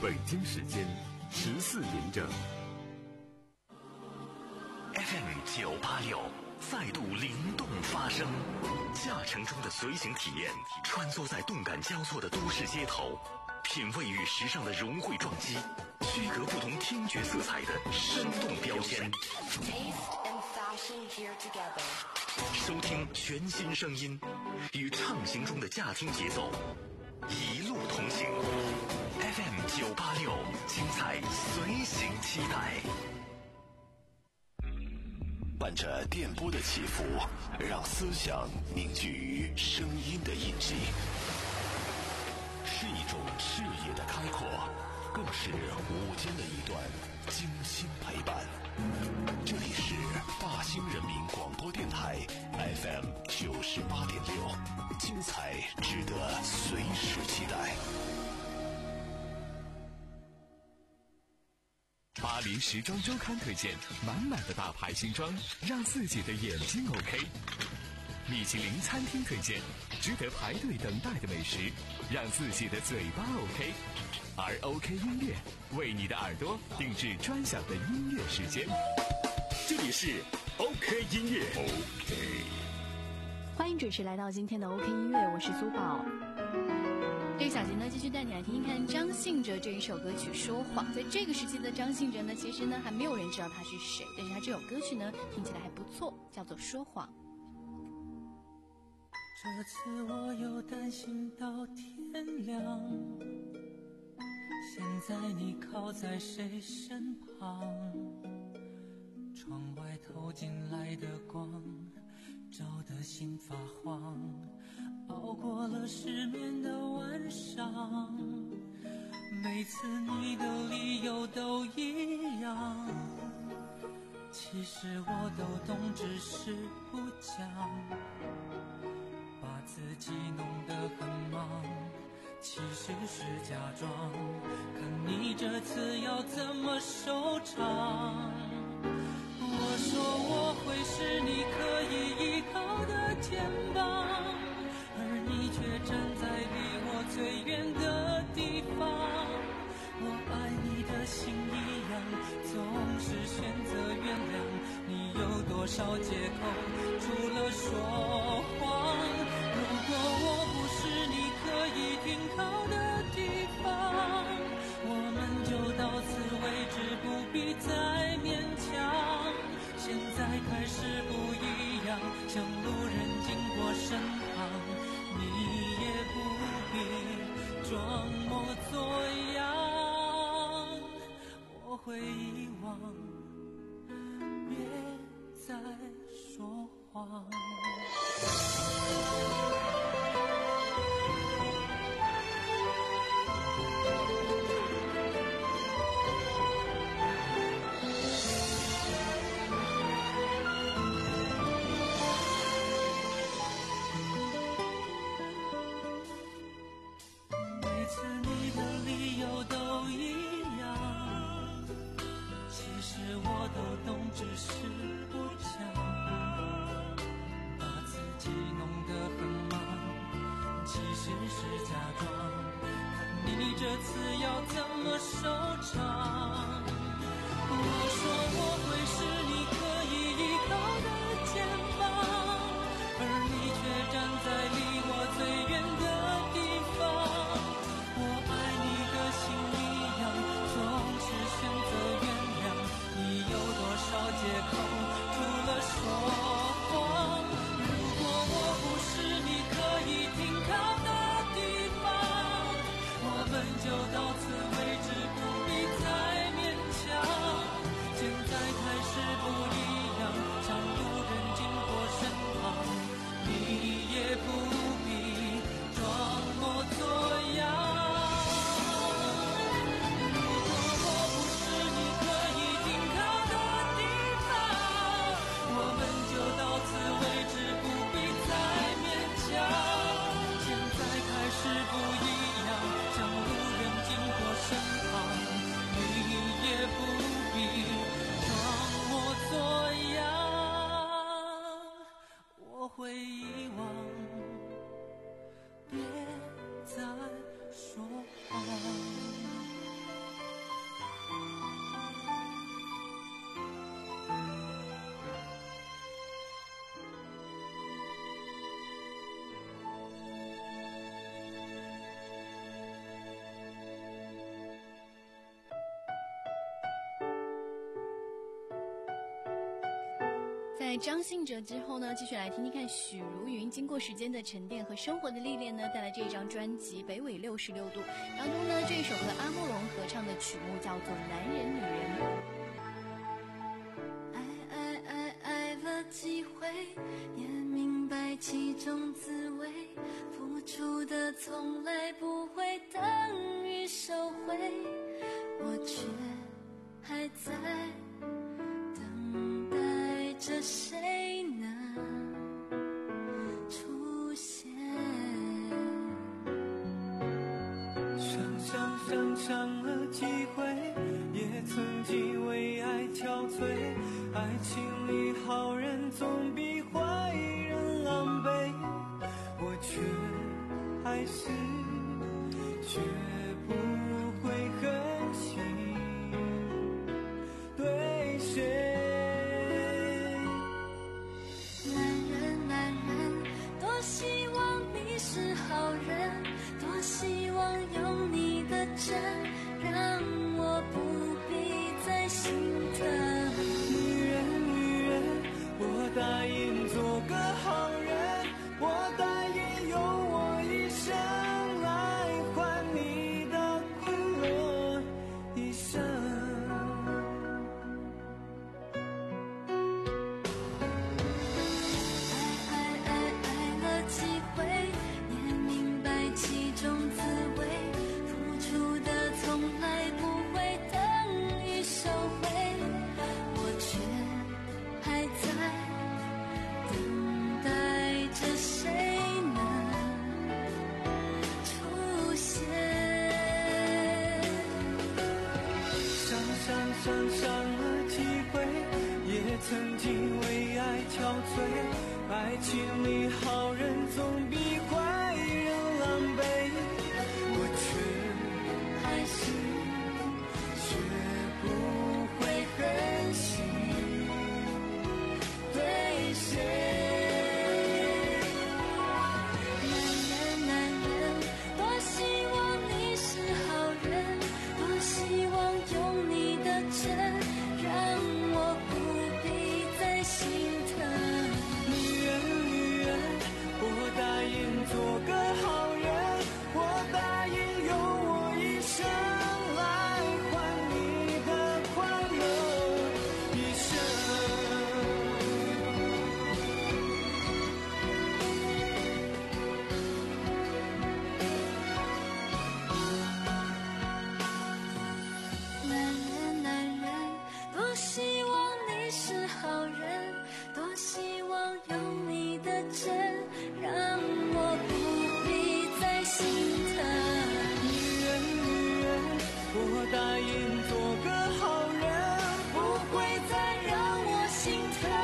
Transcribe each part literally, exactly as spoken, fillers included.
北京时间十四点整。 F M 九八六，赛度灵动发声，驾乘中的随行体验，穿梭在动感交错的都市街头，品味与时尚的融汇撞击，区隔不同听觉色彩的生动标签。收听全新声音，与畅行中的驾听节奏一路同行。F M 九八六，精彩随行期待。伴着电波的起伏，让思想凝聚于声音的印记，是一种视野的开阔，更是午间的一段精心陪伴。这里是大兴人民广播电台 F M 九十八点六，精彩值得随时期待。 巴黎时装周刊推荐满满的大牌新装，让自己的眼睛 OK。米其林餐厅推荐值得排队等待的美食，让自己的嘴巴 OK。而 OK 音乐为你的耳朵定制专享的音乐时间。这里是 OK 音乐 OK。 欢迎准时来到今天的 OK 音乐，我是苏宝。这个小节呢，继续带你来听听看张信哲这一首歌曲《说谎》。在这个时期的张信哲呢，其实呢还没有人知道他是谁，但是他这首歌曲呢听起来还不错，叫做《说谎》。 这次我又担心到天亮，现在你靠在谁身旁？窗外透进来的光，照得心发慌，熬过了失眠的晚上。每次你的理由都一样，其实我都懂，只是不讲，把自己弄得很忙，其实是假装，看你这次要怎么收场。我说我会是你可以依靠的肩膀，而你却站在离我最远的地方。我爱你的心一样，总是选择原谅。你有多少借口，除了说谎？如果我不是你可以停靠的地方，我们就到此为止，不必再勉强。现在开始不一样，像路人经过身旁，你也不必装模作样。我会遗忘，别再说谎。只是不讲，把自己弄得很忙，其实是假装，看你这次要怎么收场。我说我会是你可以依靠的肩膀，而你却站在离我最远的地方。我爱你的心一样，总是选择原谅。你有多少借口，除了说谎？如果我不是你可以停靠的地方，我们就到此为止，不必再勉强。现在开始不一样，像路人经过身旁，你也不必装模作样。是不一样，像路人经过身在张信哲之后呢，继续来听听看许茹芸经过时间的沉淀和生活的历练呢，带来这张专辑《北纬六十六度》当中呢，这一首和阿莫龙合唱的曲目叫做《男人女人》。 爱爱爱爱了几回，也明白其中滋味，付出的从来不会等于收回，我却还在等待着谁能出现。 想想想想了几回，也曾经为爱憔悴，爱情里好人总比坏人狼狈，我却还是学不会狠心对谁。 男人男人，多希望你是好人，多希望有你的真，让我不必再心疼。 女人女人，我答应做个好人，我答应用我一生来换你的快乐一生。 爱爱爱爱了几回，也明白其中滋味，付出的从来不会等于收回，我却还在等待着谁能出现。 想想想想了几回，也曾经为爱憔悴，爱情里好人总比坏人狼狈，我却还是学不会狠心对谁。 男人男人，多希望你是好人，多希望有你的真，让我不必再心疼。 女人女人，我答应做个好人，我答应用我一生来换你的快乐一生。 男人男人，多希望你是好人，多希望有你的真，让我不必再心疼。 女人女人，我答应做个好人，不会再让我心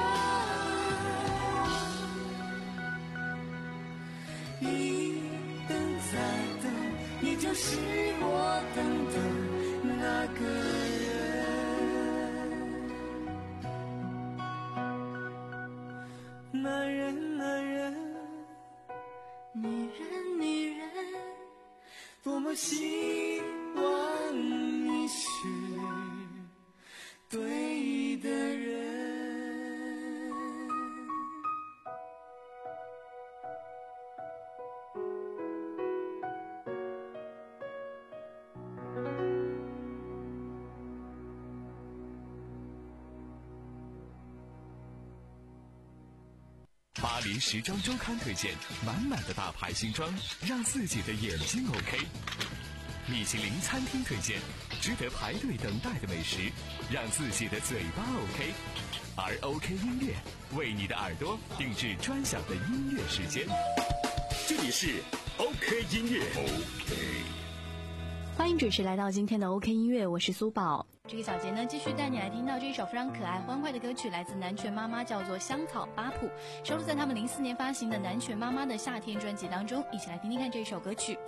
疼。一等再等，你就是我等的那个人。男人男人， 女人女人， 多么希望你是对的人。 巴黎时装周刊推荐满满的大牌新装，让自己的眼睛 OK。米其林餐厅推荐值得排队等待的美食，让自己的嘴巴 OK。而 OK 音乐为你的耳朵定制专享的音乐时间。 这里是 OK 音乐 OK。 欢迎准时来到今天的 OK 音乐，我是苏宝。这个小节呢，继续带你来听到这一首非常可爱欢快的歌曲，来自南拳妈妈，叫做《香草八铺》，收录在他们零四年发行的南拳妈妈的夏天专辑当中。一起来听听看这首歌曲。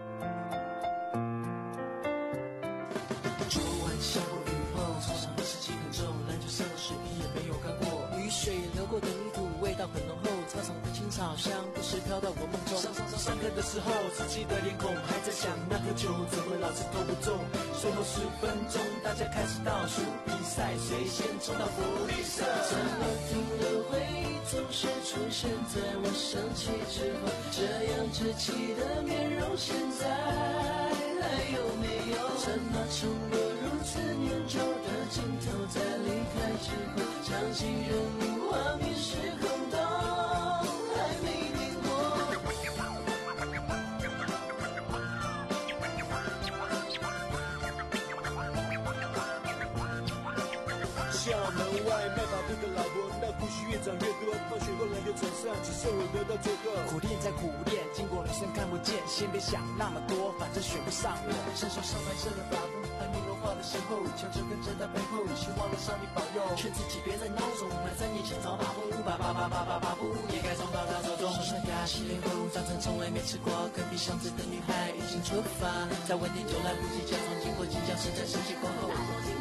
昨晚下过雨后，操场湿气很重，篮球上的水平也没有干过，雨水流过的泥土味道很浓厚，操场的青草香不是时飘到我梦中。上上上课的时候，自己的脸孔还在想那颗球怎么老是投不中。最后十分钟，大家开始倒数比赛，谁先冲到福利社？怎么停了回忆总是出现在我生气之后，这样稚气的面容现在还有没有？怎么冲过如此年久的镜头，在离开之后，相信人物画面是空洞，还没变过。校门外卖把布的老婆，那胡须越长越多，放学后篮球场上只剩我得到最后。苦练在苦练，经过女生看不见，先别想那么多，反正选不上我。伸手上半身的发布，还没融化的时候，悄悄跟着他背后，希望能上帝保佑，劝自己别再孬种，埋在眼前找把布，把把把把把把布也该从到他手中。刷牙洗脸后，早餐从来没吃过，隔壁巷子的女孩已经出发，在问题就来不及假装经过，紧张是在升级过后。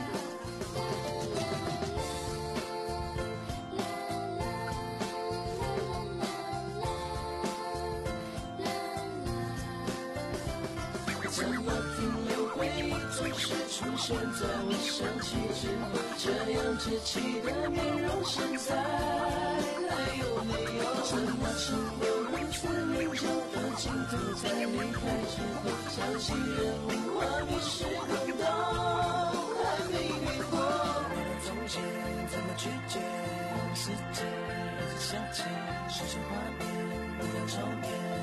怎么停留回忆总是出现在我生气之后，这样稚气的面容现在还有没有？怎么冲过如此年久的镜头，在离开之后，相信人物画面是空洞，还没变过。我的从前怎么拒绝世界一直想起熟悉画面，不要重演。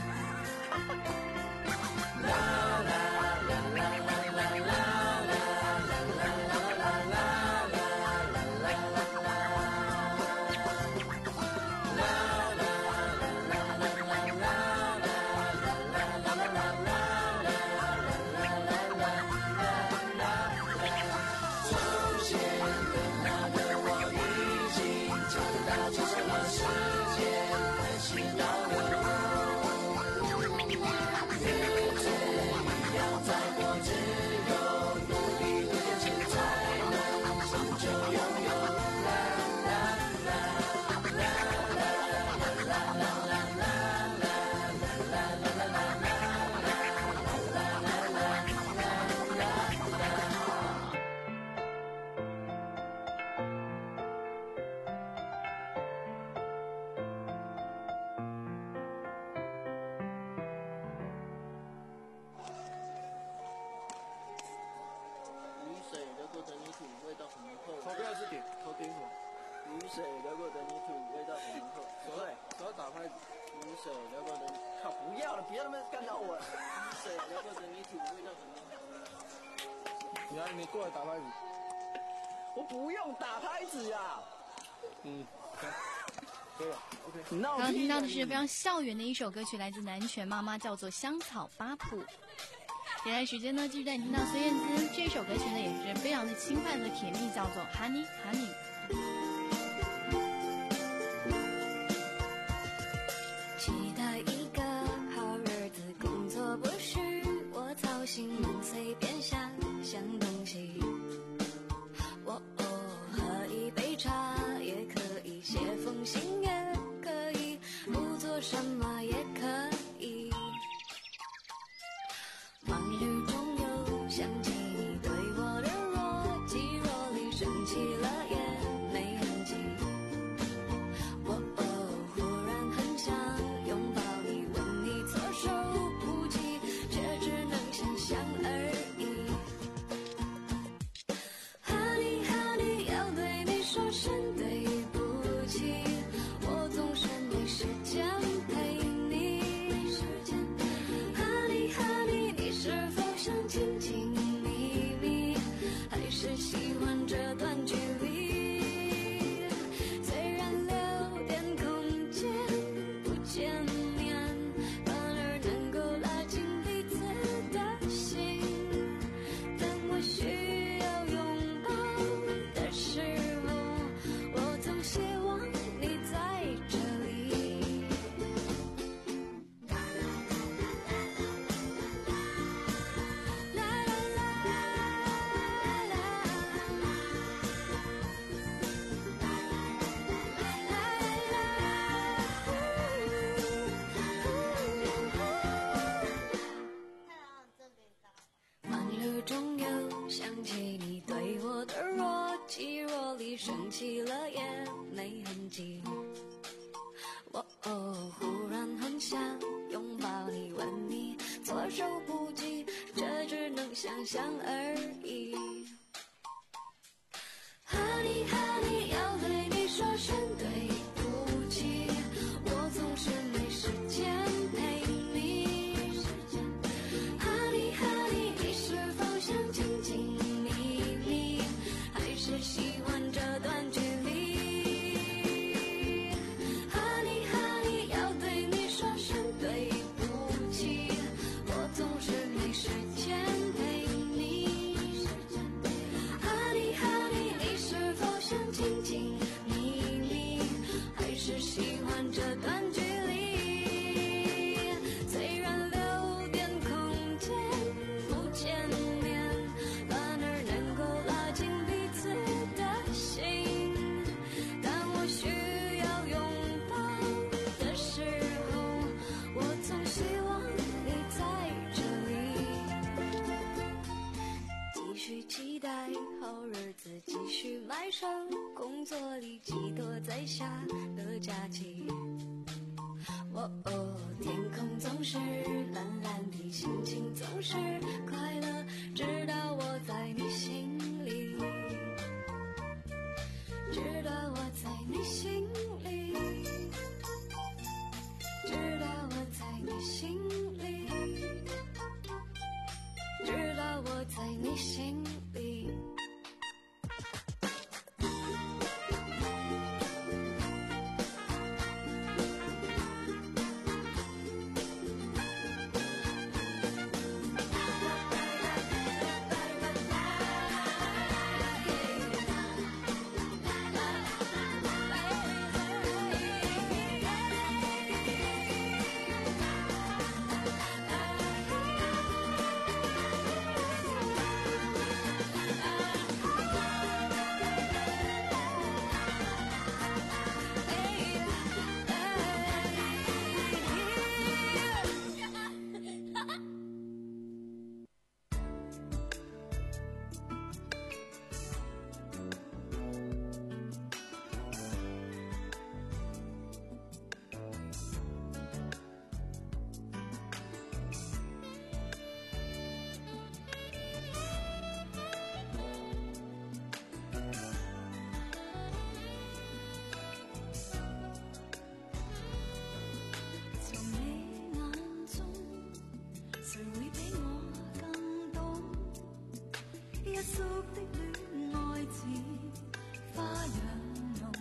啦啦啦啦啦啦啦水流过的泥土味道很浓厚。手来，手要打拍子。雨水流过的，靠，不要了，别他妈干扰我。雨水流过的泥土味道很浓厚。你来，你过来打拍子。我不用打拍子呀。嗯，可以了 ，OK。 刚刚听到的是非常校园的一首歌曲，来自南拳妈妈，叫做《香草八铺》。接下来时间呢，继续带你听到孙燕姿这首歌曲呢，也是非常的轻快和甜蜜，叫做《Honey Honey》。 期待一个好日子，工作不需我操心，能随便想想东西。我哦，喝一杯茶也可以，写封信也可以，不做什么也可以。忙碌中又想起你对我的若即若离，生气了也没痕迹。我哦，忽然很想拥抱你，问你措手不及，却只能想象而已。Honey Honey， 要对你说声对不起，我总是没时间陪你。Honey Honey， 你是否想亲亲密密，还是喜欢这段距离？虽然留点空间不见面，反而能够拉近彼此的心。当我需要拥抱的时候， 想起你对我的若即若离，生气了也没痕迹。我哦，忽然很想拥抱你，吻你，措手不及，这只能想象而已。Honey Honey， 要对你说声对不起，我总是没时间陪你。Honey Honey， 你是否想紧紧密密，还是喜欢这段距离？迈上工作里寄托在下的假期。哦哦，天空总是蓝蓝的，心情总是快乐，直到我在你心里，直到我在你心里，直到我在你心里，直到我在你心里。宿的戀愛似花樣濃，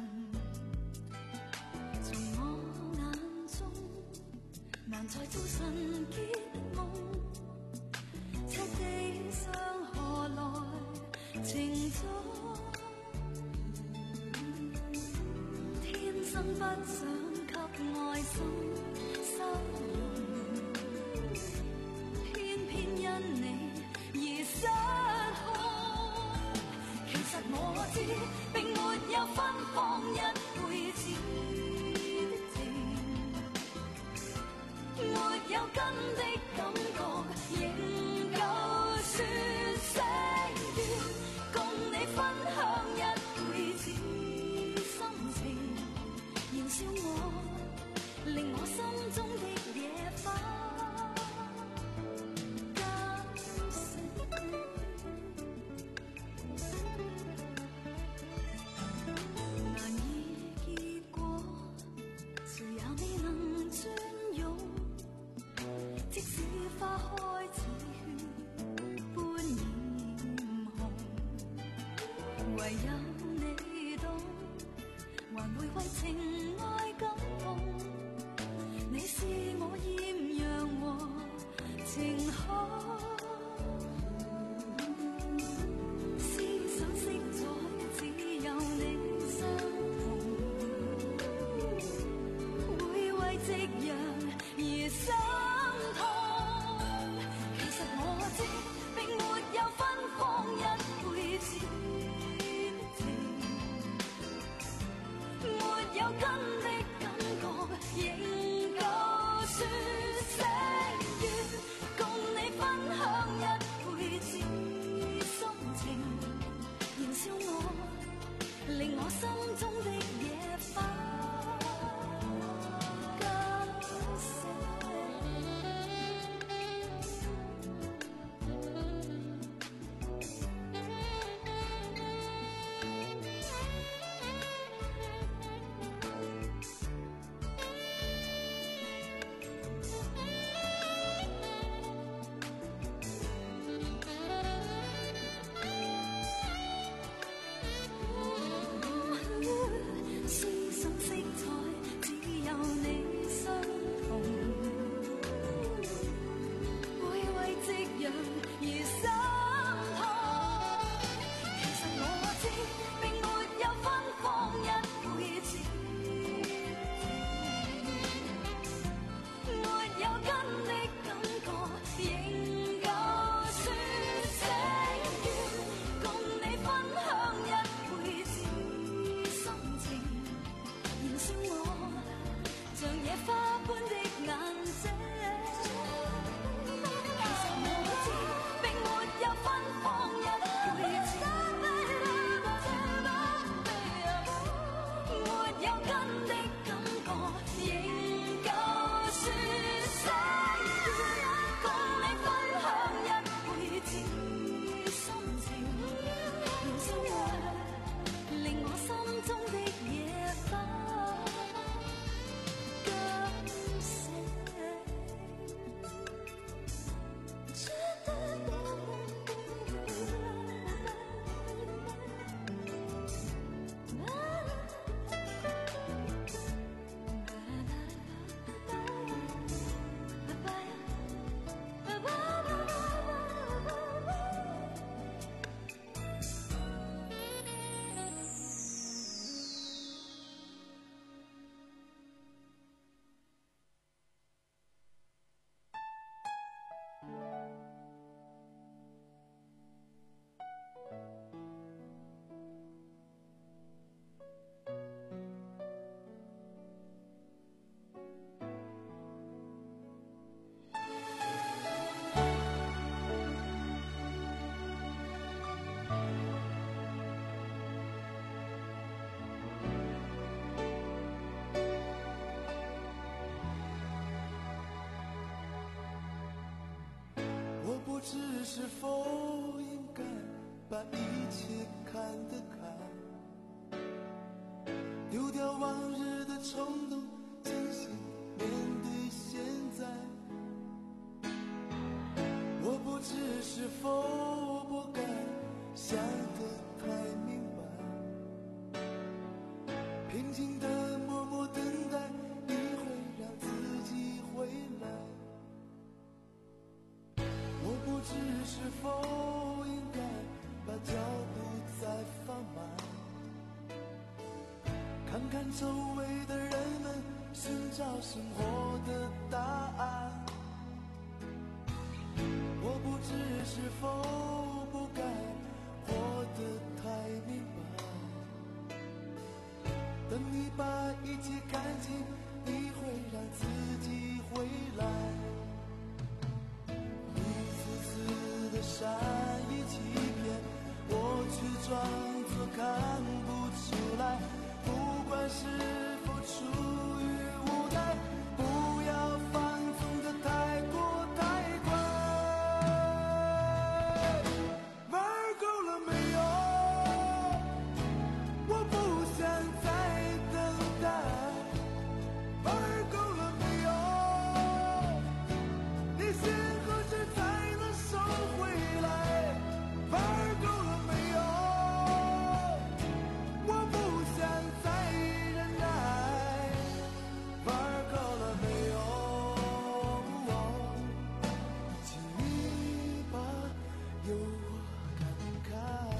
從我眼中難再做純潔的夢，赤地上何來情種，天生不想給愛心收容，偏偏因你而失控。其實我知並沒有分放一輩子的情，沒有根的感覺仍舊說聲願共你分享一輩子心情，燃燒我令我心中的野花唯有你懂，還會為情愛感動。你是我豔陽和晴空，思想色彩只有你相同，會為夕陽而心痛。其實我知並沒有分放一輩子。 知是否应该把一切看得开，丢掉往日的冲动，真心面对现在。我不知是否不该想得太明白，平静的默默等待，你会让自己回来。我不知是否应该把脚步再放慢，看看周围的人们，寻找生活的答案。我不知是否不该活得太明白，等你把一切看清，你会让自己回来。一次次的善意欺骗，我却装作看不出来，不管是否出于无奈，不要放纵的太过太快。玩够了没有？我不想再等待。玩够了没有？你先何时才能收回来？玩够了没有？我不想再忍耐。玩够了没有？请你把诱惑赶开。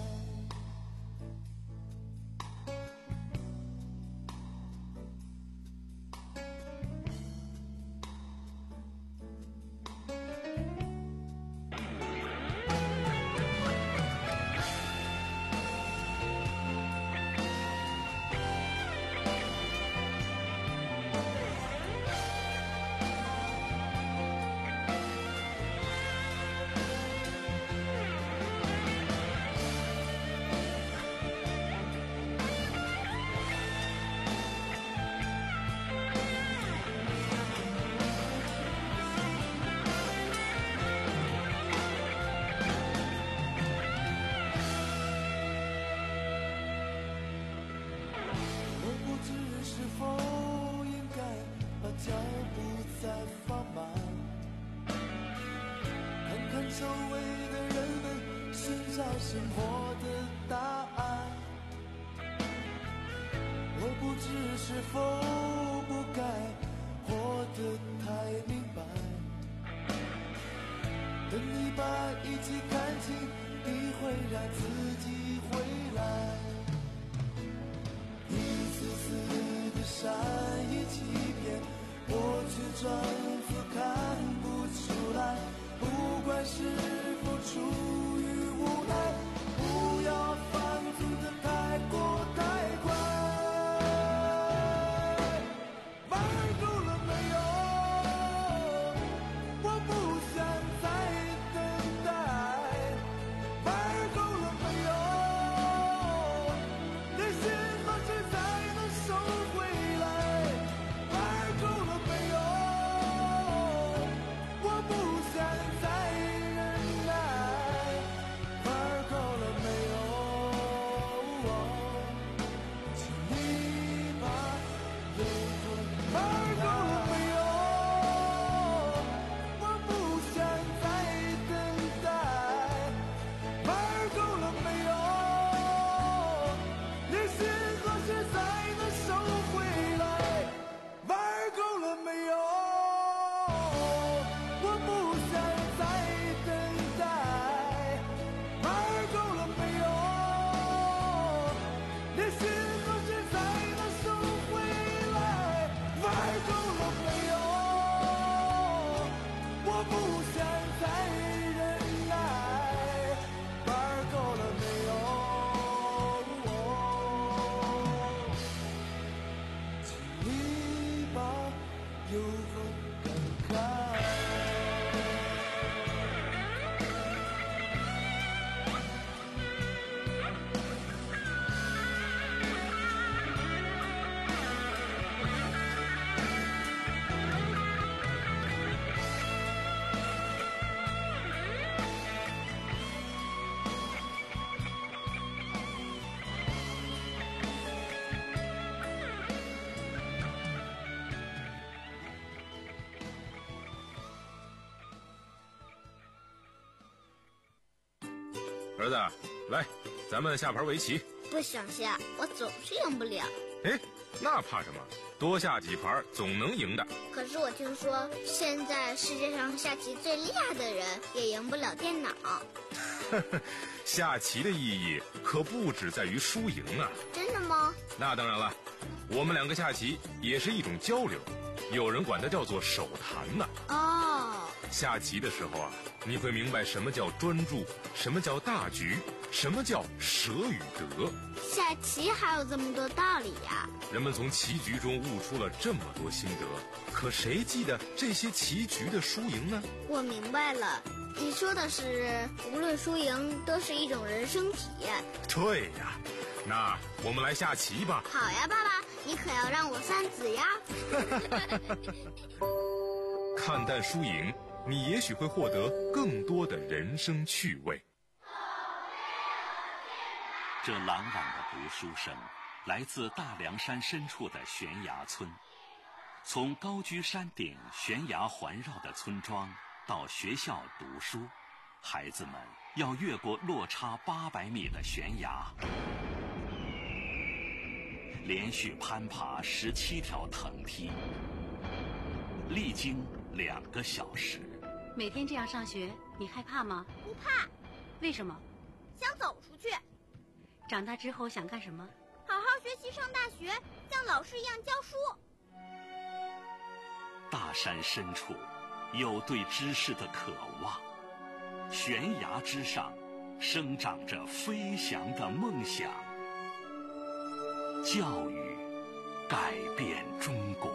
我不知是否应该把脚步再放慢，看看周围的人们，寻找生活的答案。我不知是否不该活得太明白，等你把一切看清，你会让自己回来。一次次的善意欺骗，我却装作看不出来，不管是否出于无奈，不要放纵的太过太快。玩够了没有？我不想再等待。玩够了没有？那些何时才能收回来？玩够了没有？我不想再忍耐。 儿子，来，咱们下盘围棋。 不想下，我总是赢不了。 哎，那怕什么？多下几盘总能赢的。 可是我听说，现在世界上下棋最厉害的人也赢不了电脑。 下棋的意义可不只在于输赢啊！ 真的吗？ 那当然了，我们两个下棋也是一种交流，有人管它叫做手谈呢。 哦， 下棋的时候啊，你会明白什么叫专注，什么叫大局，什么叫舍与得。 下棋还有这么多道理呀！ 人们从棋局中悟出了这么多心得，可谁记得这些棋局的输赢呢？ 我明白了，你说的是无论输赢都是一种人生体验。 对呀，那我们来下棋吧。 好呀，爸爸，你可要让我三子呀。 看淡输赢，你也许会获得更多的人生趣味。 这朗朗的读书声来自大凉山深处的悬崖村。从高居山顶悬崖环绕的村庄到学校读书，孩子们要越过落差八百米的悬崖，连续攀爬十七条藤梯，历经两个小时。 每天这样上学，你害怕吗？ 不怕。 为什么？ 想走出去。 长大之后想干什么？ 好好学习，上大学，像老师一样教书。 大山深处有对知识的渴望，悬崖之上生长着飞翔的梦想。教育改变中国。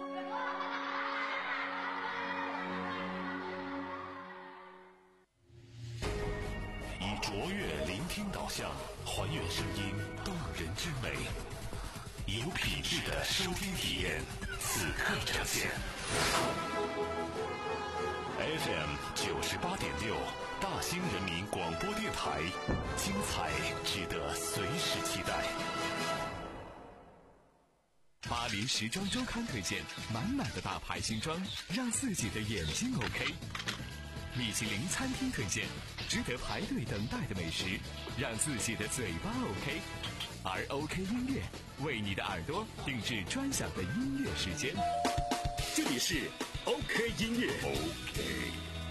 以卓越聆听导向，还原声音动人之美，有品质的收听体验，此刻呈现。F M 九十八点六，大兴人民广播电台，精彩值得随时期待。巴黎时装周刊推荐，满满的大牌新装，让自己的眼睛 OK。米其林餐厅推荐，值得排队等待的美食，让自己的嘴巴 OK。而 OK 音乐为你的耳朵定制专享的音乐时间。 这里是 OK 音乐。OK。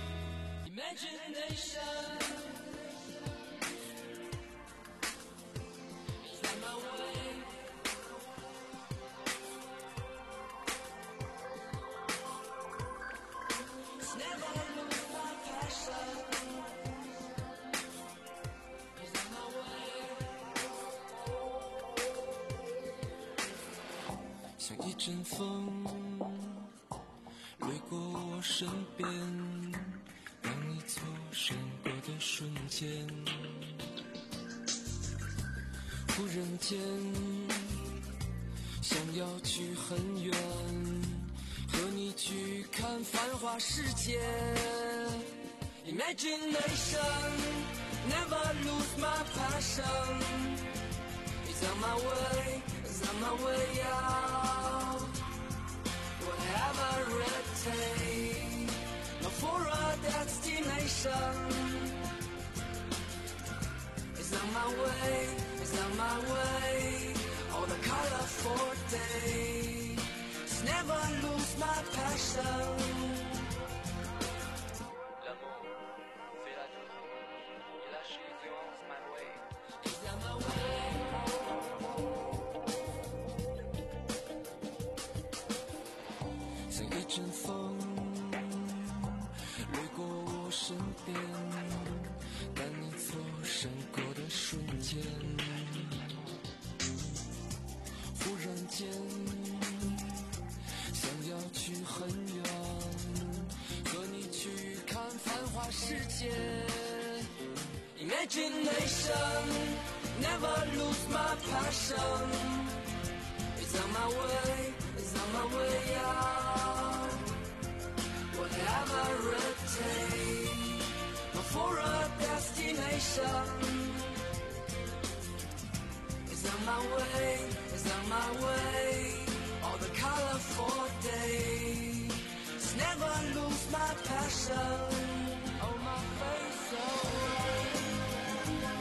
像一阵风掠过我身边，当你错身过的瞬间，忽然间想要去很远，和你去看繁华世界。 Imagination never lose my passion. It's on my way, it's on my way out. Whatever it takes, not for a destination. It's on my way, it's on my way. All the colorful days, never lose my passion. Imagination, never lose my passion. It's on my way, it's on my way out. Whatever it takes, not for a destination. It's on my way, it's on my way. All the colorful days, never lose my passion. Oh, my face, oh.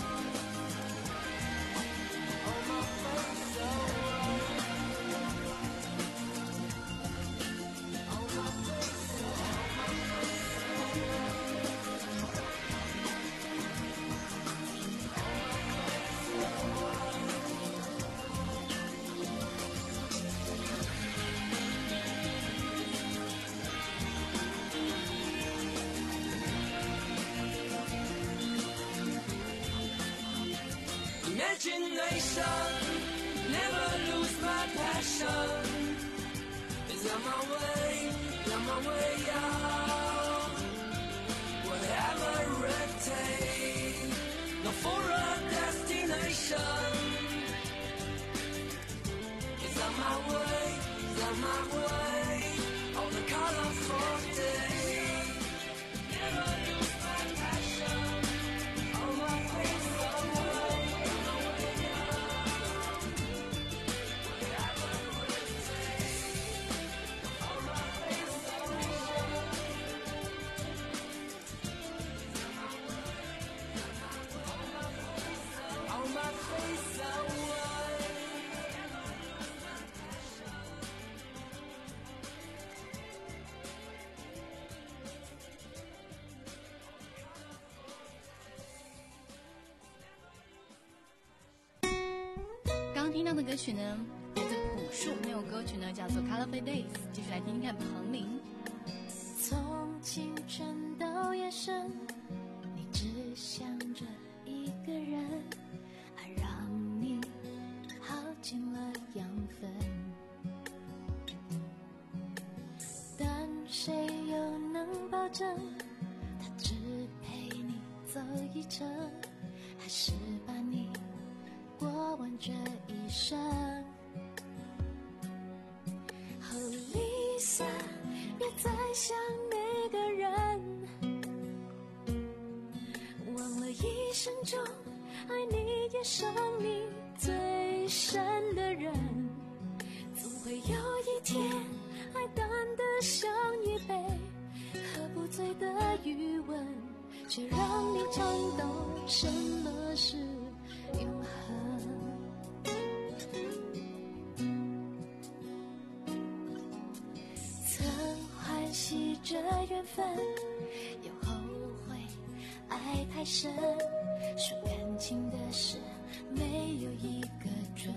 Imagination, never lose my passion. Is on my way, on my way out. Whatever it takes, no for a destination. Is on my way, is on my way. On the colorful day. Never lose my passion. On my face away. 听到的歌曲呢，来自朴树，那首歌曲呢叫做《Colorful Days》，继续来听听看彭羚。 从清晨到夜深，你只想着一个人，爱让你耗尽了养分，但谁又能保证他只陪你走一程，还是把你过完这一生？和Lisa，别再想那个人，忘了一生中爱你也伤你最深的人，总会有一天爱淡得像一杯喝不醉的余温，却让你尝到什么是永恒。曾欢喜这缘分，又后悔爱太深，说感情的事没有一个准。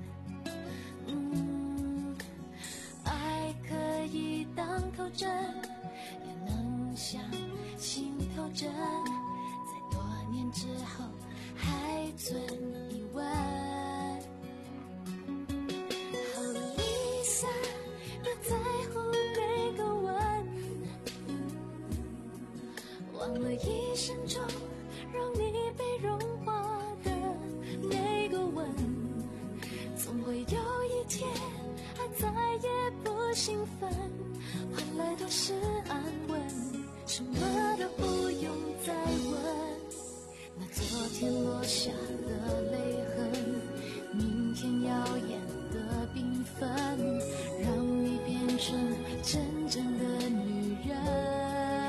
嗯，爱可以当头针，也能像心头针，在多年之后还存疑问。和Lisa，别在乎那个吻，忘了一生中让你被融化的那个吻，总会有一天爱再也不兴奋，换来的是安稳，什么都不用再问。那昨天落下的泪痕，明天耀眼的缤纷，让你变成真正的女人。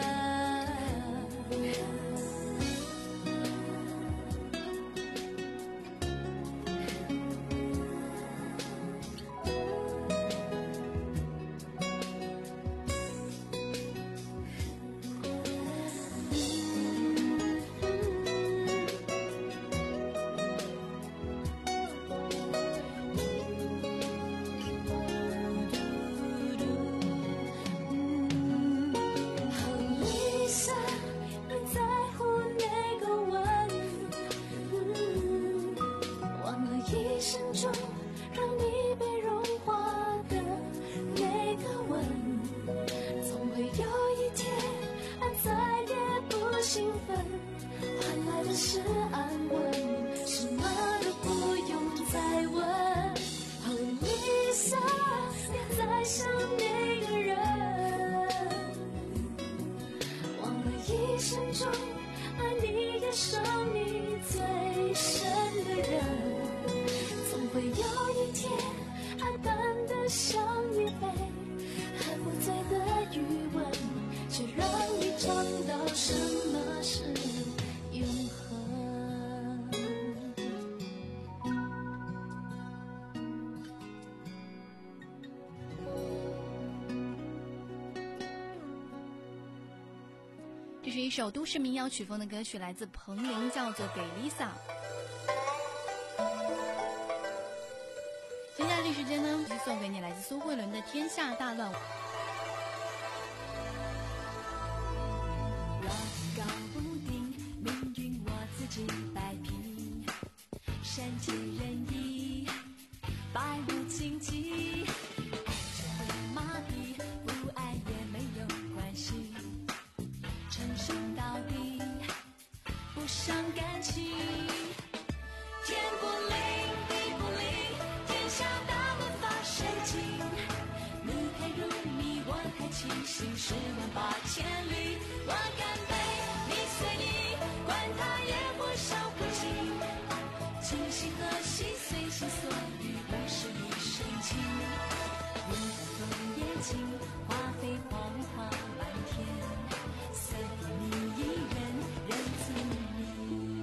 这是一首都市民谣曲风的歌曲，来自彭羚，叫做《给 Lisa》。接下来这时间呢，就送给你来自苏慧伦的《天下大乱》。 我搞不定命运，我自己摆平。谁善解人意，百无禁忌，爱就会麻痹，不爱也没有关系，称兄道弟，不伤感情。天不灵，地不灵，天下大乱发神经。你太入迷，我太清醒，十万八千里，我干杯，你随意，管他野火烧不尽。今夕何夕，随心所欲，不是一生情。云风也尽，花飞黄花满天，随你一人，人自迷。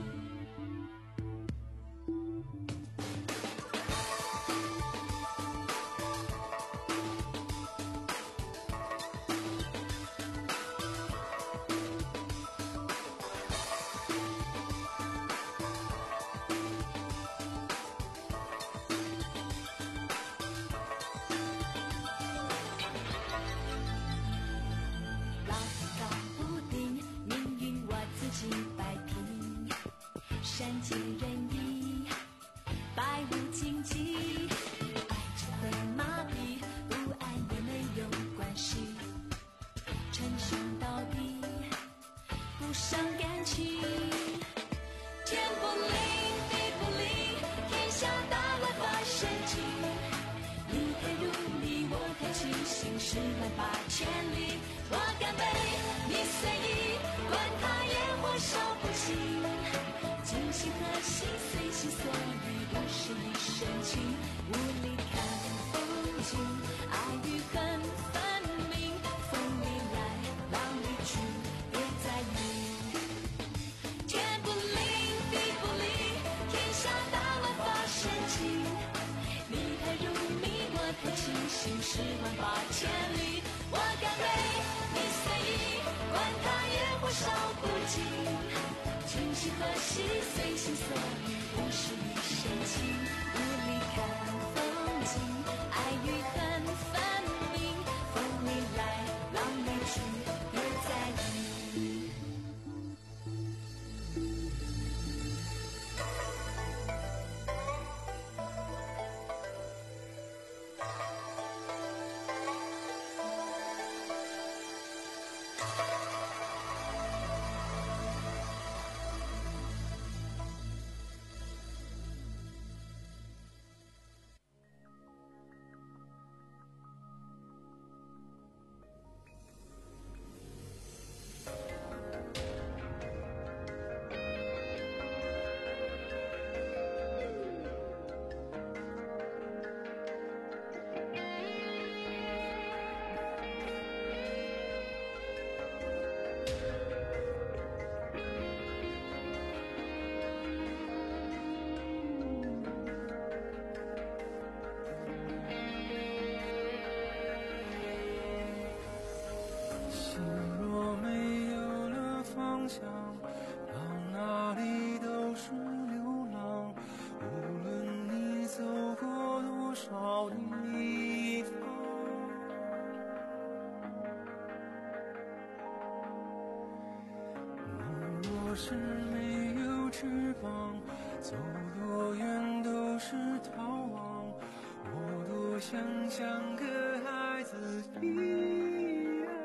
善解人意，百无禁忌，爱只会麻痹，不爱也没有关系，称兄道弟，不伤感情。天不灵，地不灵，天下大乱发神经。你太入迷，我太清醒，十万八千里，我干杯，你随意，管他野火烧不尽。今夕何夕，随心所欲，不是一生情。雾里看风景，爱与恨分明。风里来，浪里去，别在意。天不灵，地不灵，天下大乱发神经。你太入迷，我太清醒，十万八千里，我干杯，你随意，管他野火烧不尽。今夕何夕，随心所欲，不是一生情。雾里看风景，爱与恨分明。风里来，浪里去，别在意。 是没有翅膀，走多远都是逃亡。我多想像个孩子一样，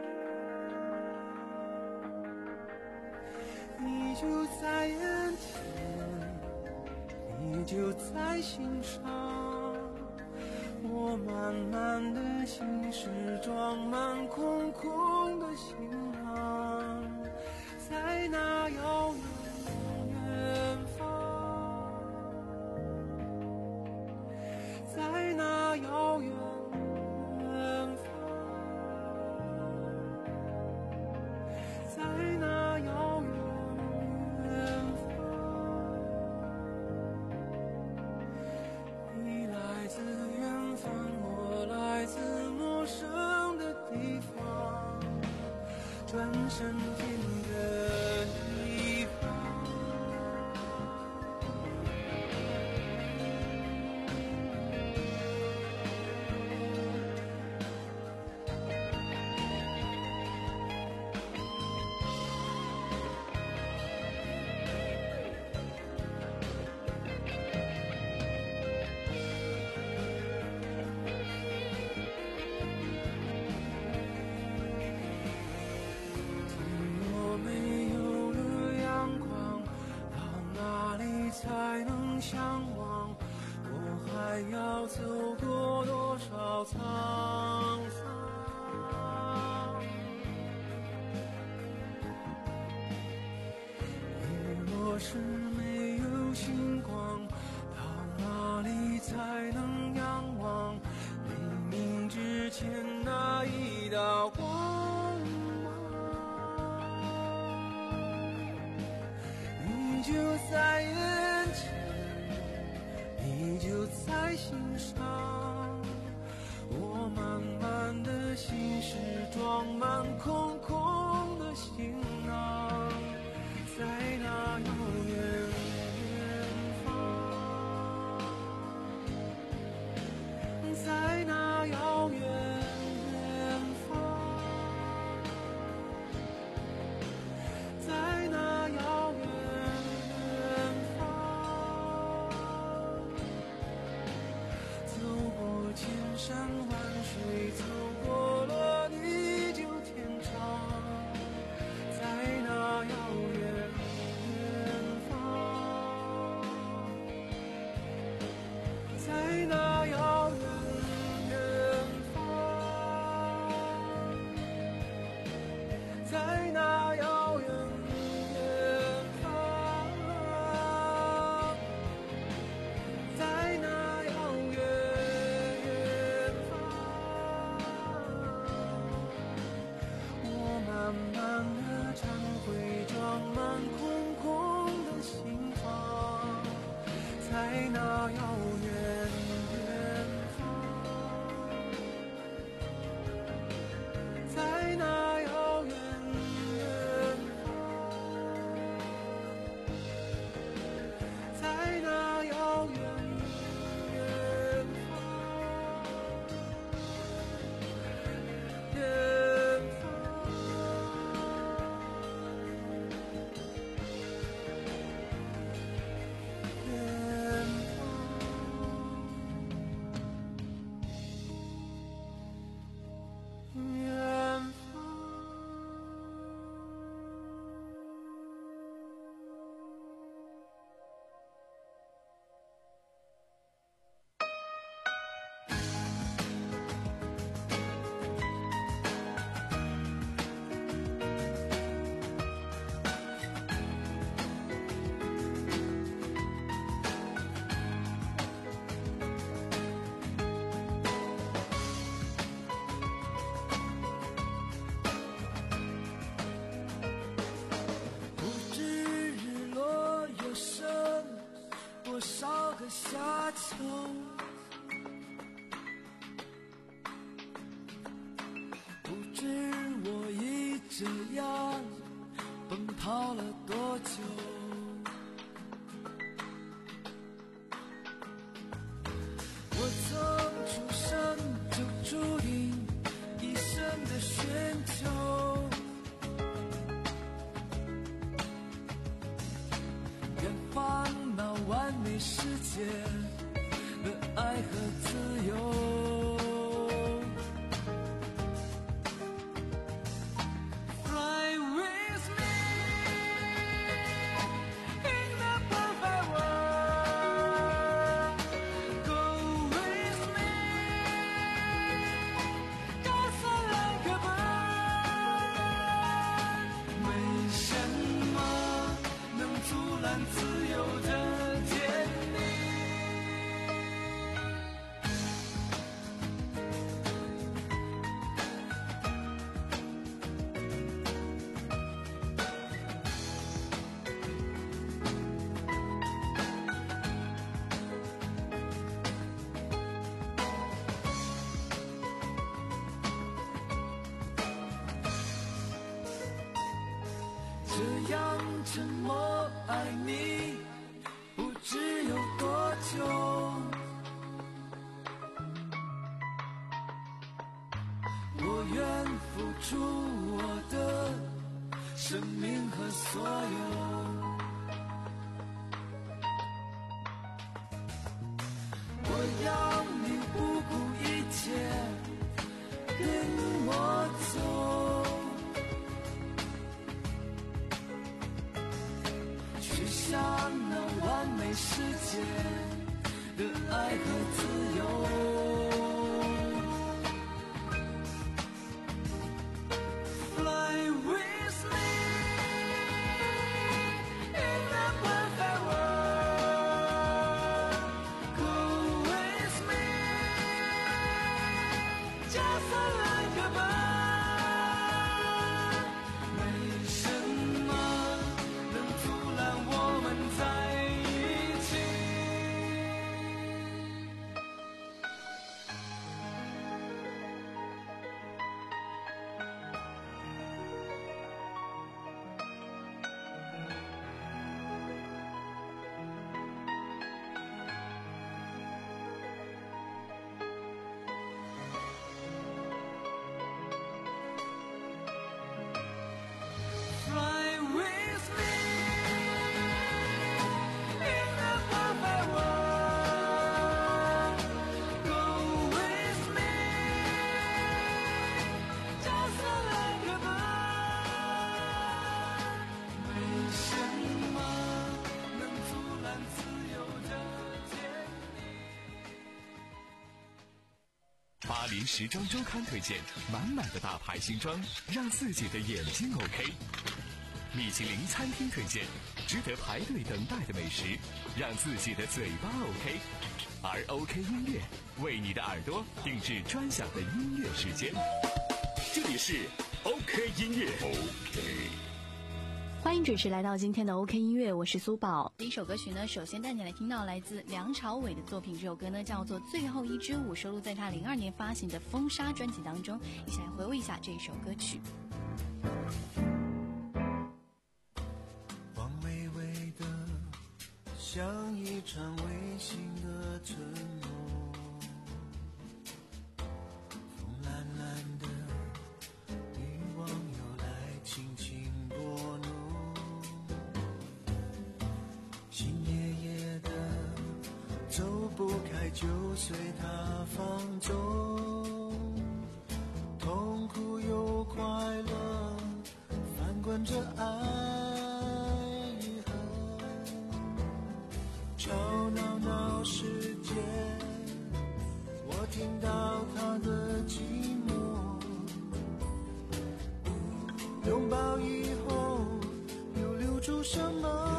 你就在眼前，你就在心上。我满满的心事装满空空的行囊，在那遥远远方，在那遥远远方，在那遥远远方。你来自远方，我来自陌生的地方，转身天的地方。 是没有星光，到哪里才能仰望黎明之前那一道光芒？你就在眼前，你就在心上，我满满的心事装满空空的行囊，在那遥远远方，在那遥远远方，在那遥远远方，走过千山万水，走过了地久天长，在那遥远远方，在那遥远远方，在那遥远远方，在那遥远远方，我慢慢的忏悔，装满空空的心房，在那遥远远方，在那遥远远方，在那遥远远方，远方，远方。不知日落又剩多少个夏秋，不知我已这样奔跑了多久。我从出生就注定一生的寻求，远方那完美世界的爱和自由。Fly with me in the perfect world. Go with me， 高速两个奔。没什么能阻拦自由的天地。这样沉默爱你，不知有多久。我愿付出我的生命和所有。我要你不顾一切跟我走，去向那完美世界的爱和自由。Fly with me in the 巴黎时装周刊推荐满满的大牌新装，让自己的眼睛 OK。米其林餐厅推荐值得排队等待的美食，让自己的嘴巴 OK。而 OK 音乐为你的耳朵定制专享的音乐时间。 这里是 OK 音乐 OK。 欢迎准时来到今天的 OK 音乐，我是苏宝。第一首歌曲呢，首先带你来听到来自梁朝伟的作品，这首歌呢叫做《最后一支舞》，收录在他零二年发行的《风沙》专辑当中。一起来回味一下这首歌曲。 光微微的，像一场微型的沉默，风蓝蓝的，欲望又来轻轻拨弄。走不开就随它放纵，痛苦又快乐，翻滚着爱与恨。吵闹闹世界，我听到它的寂寞。拥抱以后，又留住什么？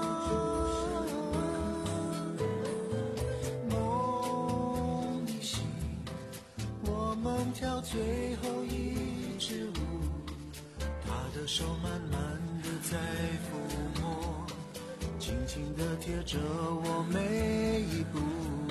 跳最后一支舞，他的手慢慢的在抚摸，轻轻的贴着我每一步。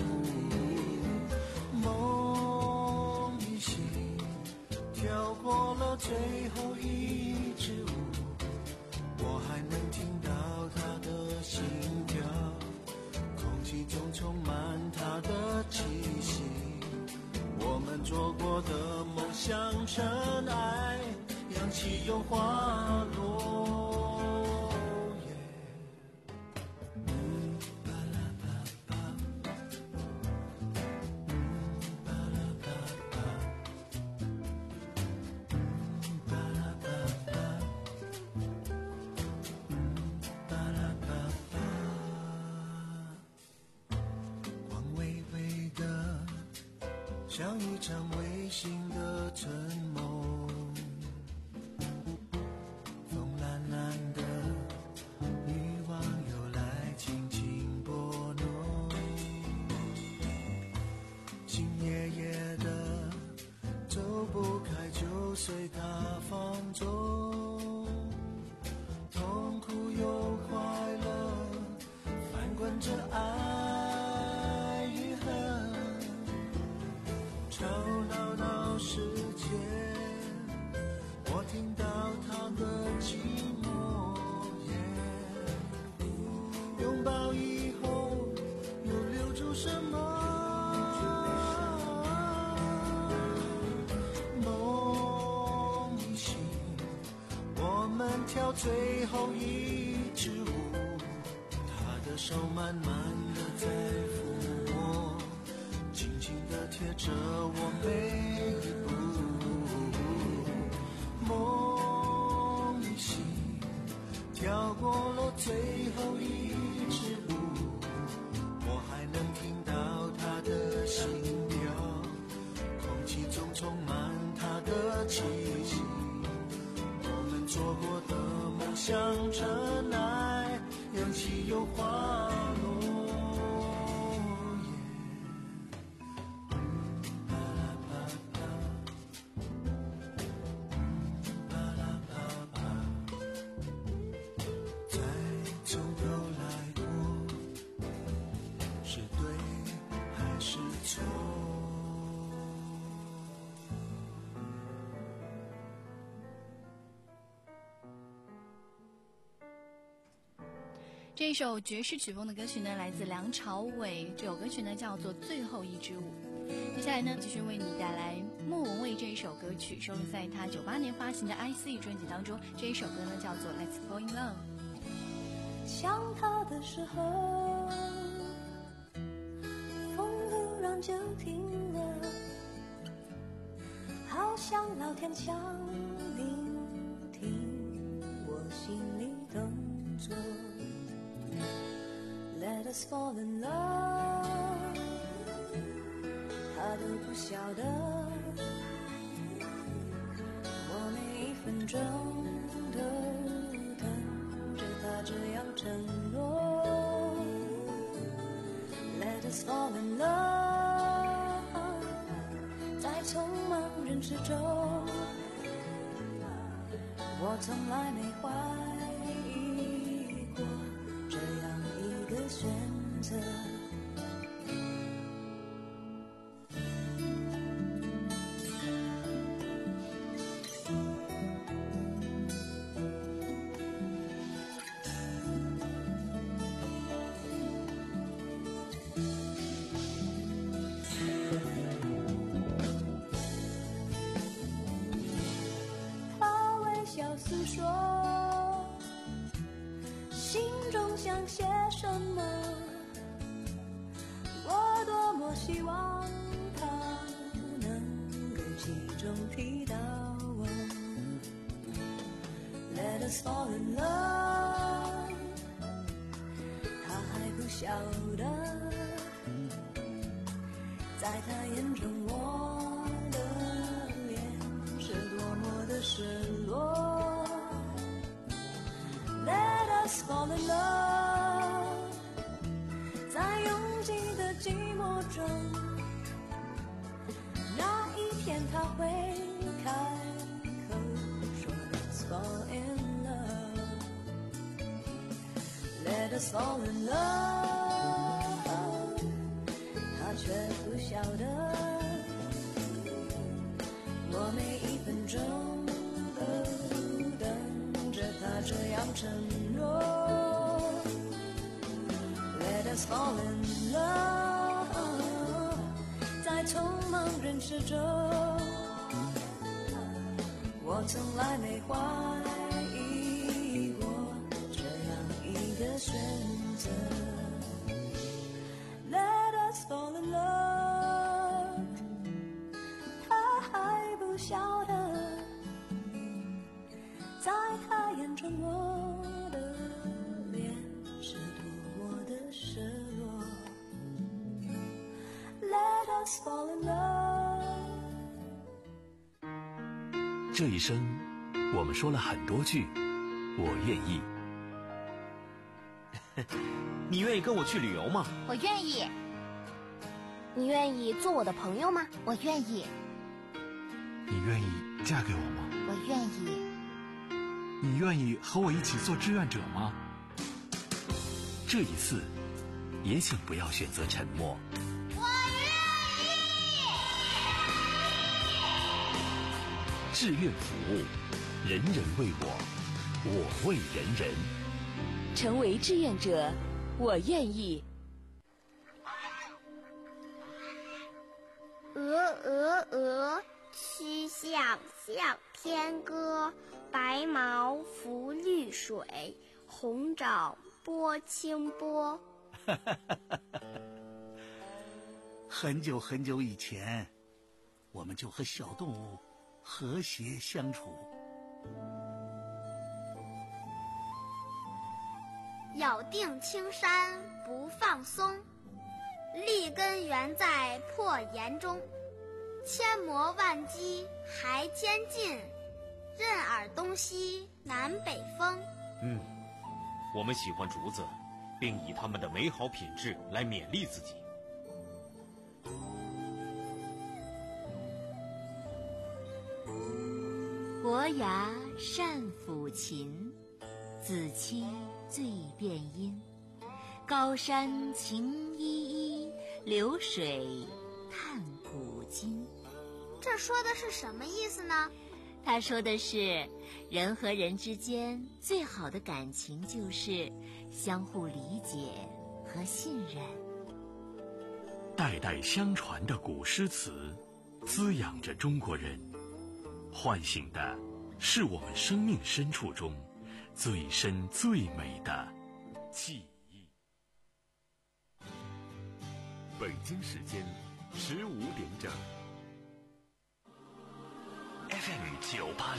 梦已醒，跳过了最后一支舞，我还能听到他的心跳，空气中充满他的气息。我们做过的梦像尘埃，扬起又滑落。嗯，巴拉巴巴，嗯，巴拉巴巴，嗯，巴拉巴巴，嗯，巴拉巴巴，光微微的。像一场微型的沉梦，风蓝蓝的，欲望又来轻轻拨弄，心野野的，走不开就随它放纵，痛苦又快乐，翻滚着爱与恨。吵闹闹世界，我听到他的寂寞。拥抱以后，又留住什么？梦已醒，我们跳最后一支舞，他的手慢慢的在抚摸，轻轻地贴着我每一步。梦已醒，跳过了最后一支舞，我还能听到他的心跳，空气中充满他的气息。我们做过的梦像尘埃，扬起又滑落。 这一首爵士曲风的歌曲呢，来自梁朝伟。这首歌曲呢叫做《最后一支舞》。接下来呢，继续为你带来莫文蔚这一首歌曲，收录在他九八年发行的《I C》专辑当中。这一首歌呢叫做《Let's Fall in Love》。 想他的时候，风忽然就停了，好像老天想聆听我心里动作。Let us fall in love， 他都不晓得，我每一分钟都等着他这样承诺。 Let us fall in love， 在匆忙人世中，我从来没怀疑过这样一个选择。诉说心中想些什么，我多么希望他能够其中提到我。 Let us fall in love， 他还不晓得，在他眼中我的脸是多么的失落。 Let us fall in love， 在拥挤的寂寞中，那一天他会开口说 Let's fall in love。 Let us fall in love， 他却不晓得，我每一分钟都等着他这样承诺。 Let us fall in love， 在匆忙人世中，我从来没怀疑过这样一个选择。Let us fall in love， 他还不晓得，在他眼中我的脸是多么的失落。Let us fall in love。 这一生，我们说了很多句“我愿意”。 你愿意跟我去旅游吗？ 我愿意。 你愿意做我的朋友吗？ 我愿意。 你愿意嫁给我吗？ 我愿意。 你愿意和我一起做志愿者吗？ 这一次，也请不要选择沉默。 我愿意。 志愿服务，人人为我，我为人人。 成为志愿者，我愿意。 鹅鹅鹅，曲项向天歌。白毛浮绿水，红掌拨清波。 很久很久以前，我们就和小动物和谐相处。 咬定青山不放松，立根原在破岩中。千磨万击还坚劲，任尔东西南北风。 嗯，我们喜欢竹子，并以它们的美好品质来勉励自己。 伯牙善抚琴，子期最辨音。高山晴依依，流水叹古今。 这说的是什么意思呢？ 他说的是，人和人之间最好的感情就是相互理解和信任。 代代相传的古诗词，滋养着中国人，唤醒的是我们生命深处中最深最美的记忆。 北京时间十五点整。 F M 九八